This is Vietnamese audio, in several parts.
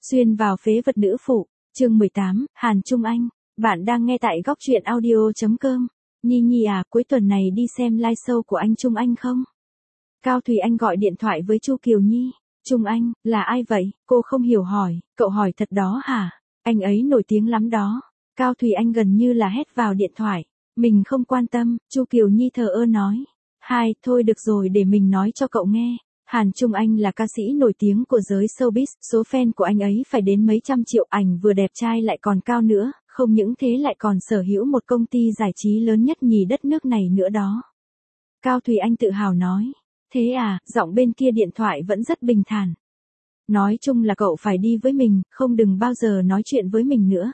Xuyên vào phế vật nữ phụ, chương 18, Hàn Trung Anh. Bạn đang nghe tại góc truyện audio.com. Nhi Nhi à, cuối tuần này đi xem live show của anh Trung Anh không? Cao Thùy Anh gọi điện thoại với Chu Kiều Nhi. Trung Anh, là ai vậy? Cô không hiểu hỏi, cậu hỏi thật đó hả? Anh ấy nổi tiếng lắm đó. Cao Thùy Anh gần như là hét vào điện thoại. Mình không quan tâm, Chu Kiều Nhi thờ ơ nói. Thôi được rồi để mình nói cho cậu nghe. Hàn Trung Anh là ca sĩ nổi tiếng của giới showbiz, số fan của anh ấy phải đến mấy trăm triệu, ảnh vừa đẹp trai lại còn cao nữa, không những thế lại còn sở hữu một công ty giải trí lớn nhất nhì đất nước này nữa đó. Cao Thùy Anh tự hào nói. Thế à, giọng bên kia điện thoại vẫn rất bình thản. Nói chung là cậu phải đi với mình, không đừng bao giờ nói chuyện với mình nữa.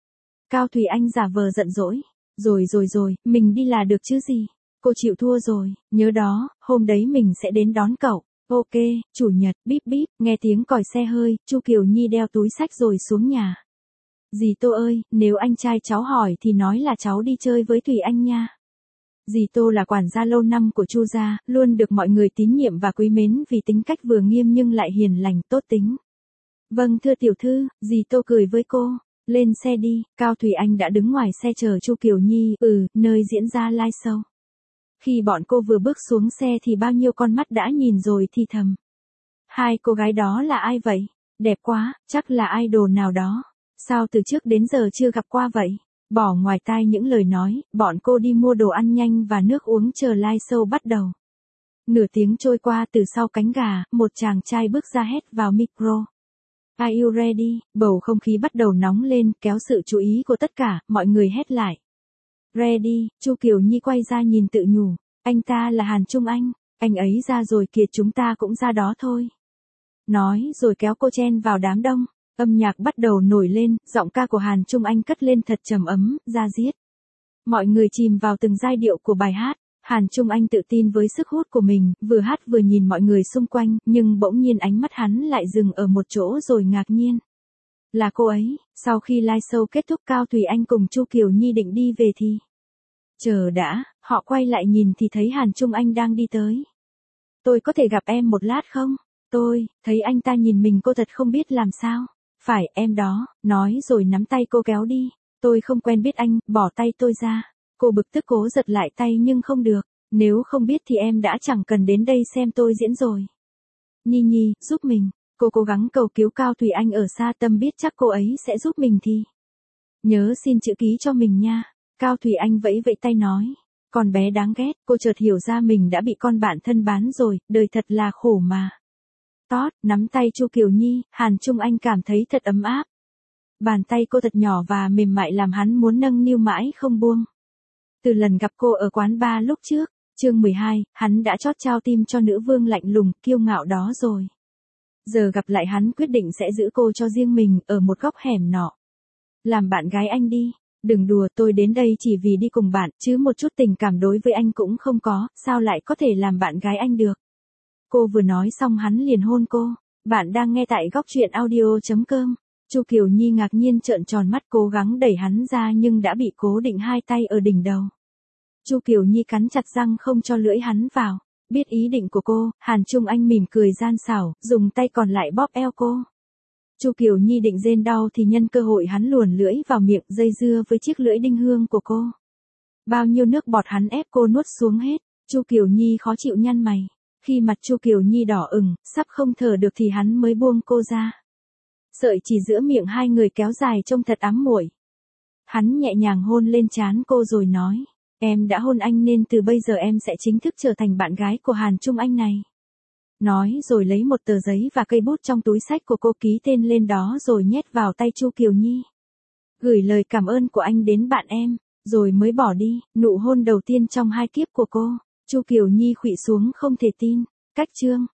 Cao Thùy Anh giả vờ giận dỗi. Rồi, mình đi là được chứ gì. Cô chịu thua rồi, nhớ đó, hôm đấy mình sẽ đến đón cậu. Ok, chủ nhật, bíp bíp, nghe tiếng còi xe hơi, Chu Kiều Nhi đeo túi xách rồi xuống nhà. Dì Tô ơi, nếu anh trai cháu hỏi thì nói là cháu đi chơi với Thùy Anh nha. Dì Tô là quản gia lâu năm của Chu gia, luôn được mọi người tín nhiệm và quý mến vì tính cách vừa nghiêm nhưng lại hiền lành, tốt tính. Vâng thưa tiểu thư, dì Tô cười với cô. Lên xe đi, Cao Thùy Anh đã đứng ngoài xe chờ Chu Kiều Nhi, nơi diễn ra live show. Khi bọn cô vừa bước xuống xe thì bao nhiêu con mắt đã nhìn rồi thì thầm. Hai cô gái đó là ai vậy? Đẹp quá, chắc là idol nào đó. Sao từ trước đến giờ chưa gặp qua vậy? Bỏ ngoài tai những lời nói, bọn cô đi mua đồ ăn nhanh và nước uống chờ live show bắt đầu. Nửa tiếng trôi qua, từ sau cánh gà, một chàng trai bước ra hét vào micro. Are you ready? Bầu không khí bắt đầu nóng lên, kéo sự chú ý của tất cả, mọi người hét lại. Ready, Chu Kiều Nhi quay ra nhìn tự nhủ. Anh ta là Hàn Trung Anh, anh ấy ra rồi kìa, chúng ta cũng ra đó thôi. Nói rồi kéo cô chen vào đám đông, âm nhạc bắt đầu nổi lên, giọng ca của Hàn Trung Anh cất lên thật trầm ấm, da diết. Mọi người chìm vào từng giai điệu của bài hát. Hàn Trung Anh tự tin với sức hút của mình, vừa hát vừa nhìn mọi người xung quanh, nhưng bỗng nhiên ánh mắt hắn lại dừng ở một chỗ rồi ngạc nhiên. Là cô ấy. Sau khi live show kết thúc, Cao Thùy Anh cùng Chu Kiều Nhi định đi về thì... Chờ đã, họ quay lại nhìn thì thấy Hàn Trung Anh đang đi tới. Tôi có thể gặp em một lát không? Thấy anh ta nhìn mình cô thật không biết làm sao. Phải, em đó, nói rồi nắm tay cô kéo đi. Tôi không quen biết anh, bỏ tay tôi ra. Cô bực tức cố giật lại tay nhưng không được. Nếu không biết thì em đã chẳng cần đến đây xem tôi diễn rồi. Nhi Nhi, giúp mình. Cô cố gắng cầu cứu Cao Thùy Anh ở xa, tâm biết chắc cô ấy sẽ giúp mình thì. Nhớ xin chữ ký cho mình nha. Cao Thùy Anh vẫy vẫy tay nói. Con bé đáng ghét, cô chợt hiểu ra mình đã bị con bạn thân bán rồi, đời thật là khổ mà. Nắm tay Chu Kiều Nhi, Hàn Trung Anh cảm thấy thật ấm áp. Bàn tay cô thật nhỏ và mềm mại làm hắn muốn nâng niu mãi không buông. Từ lần gặp cô ở quán bar lúc trước, chương 12, hắn đã chót trao tim cho nữ vương lạnh lùng, kiêu ngạo đó rồi. Giờ gặp lại hắn quyết định sẽ giữ cô cho riêng mình, ở một góc hẻm nọ. Làm bạn gái anh đi. Đừng đùa, tôi đến đây chỉ vì đi cùng bạn, chứ một chút tình cảm đối với anh cũng không có, sao lại có thể làm bạn gái anh được. Cô vừa nói xong hắn liền hôn cô. Bạn đang nghe tại góc truyện audio.com. Chu Kiều Nhi ngạc nhiên trợn tròn mắt, cố gắng đẩy hắn ra nhưng đã bị cố định hai tay ở đỉnh đầu. Chu Kiều Nhi cắn chặt răng không cho lưỡi hắn vào. Biết ý định của cô, Hàn Trung Anh mỉm cười gian xảo, dùng tay còn lại bóp eo cô. Chu Kiều Nhi định rên đau thì nhân cơ hội hắn luồn lưỡi vào miệng, dây dưa với chiếc lưỡi đinh hương của cô. Bao nhiêu nước bọt hắn ép cô nuốt xuống hết. Chu Kiều Nhi khó chịu nhăn mày. Khi mặt Chu Kiều Nhi đỏ ửng, sắp không thở được thì hắn mới buông cô ra. Sợi chỉ giữa miệng hai người kéo dài trông thật ám muội. Hắn nhẹ nhàng hôn lên trán cô rồi nói. Em đã hôn anh nên từ bây giờ em sẽ chính thức trở thành bạn gái của Hàn Trung Anh này. Nói rồi lấy một tờ giấy và cây bút trong túi xách của cô, ký tên lên đó rồi nhét vào tay Chu Kiều Nhi. Gửi lời cảm ơn của anh đến bạn em, rồi mới bỏ đi. Nụ hôn đầu tiên trong hai kiếp của cô. Chu Kiều Nhi khuỵu xuống không thể tin. Cách chương.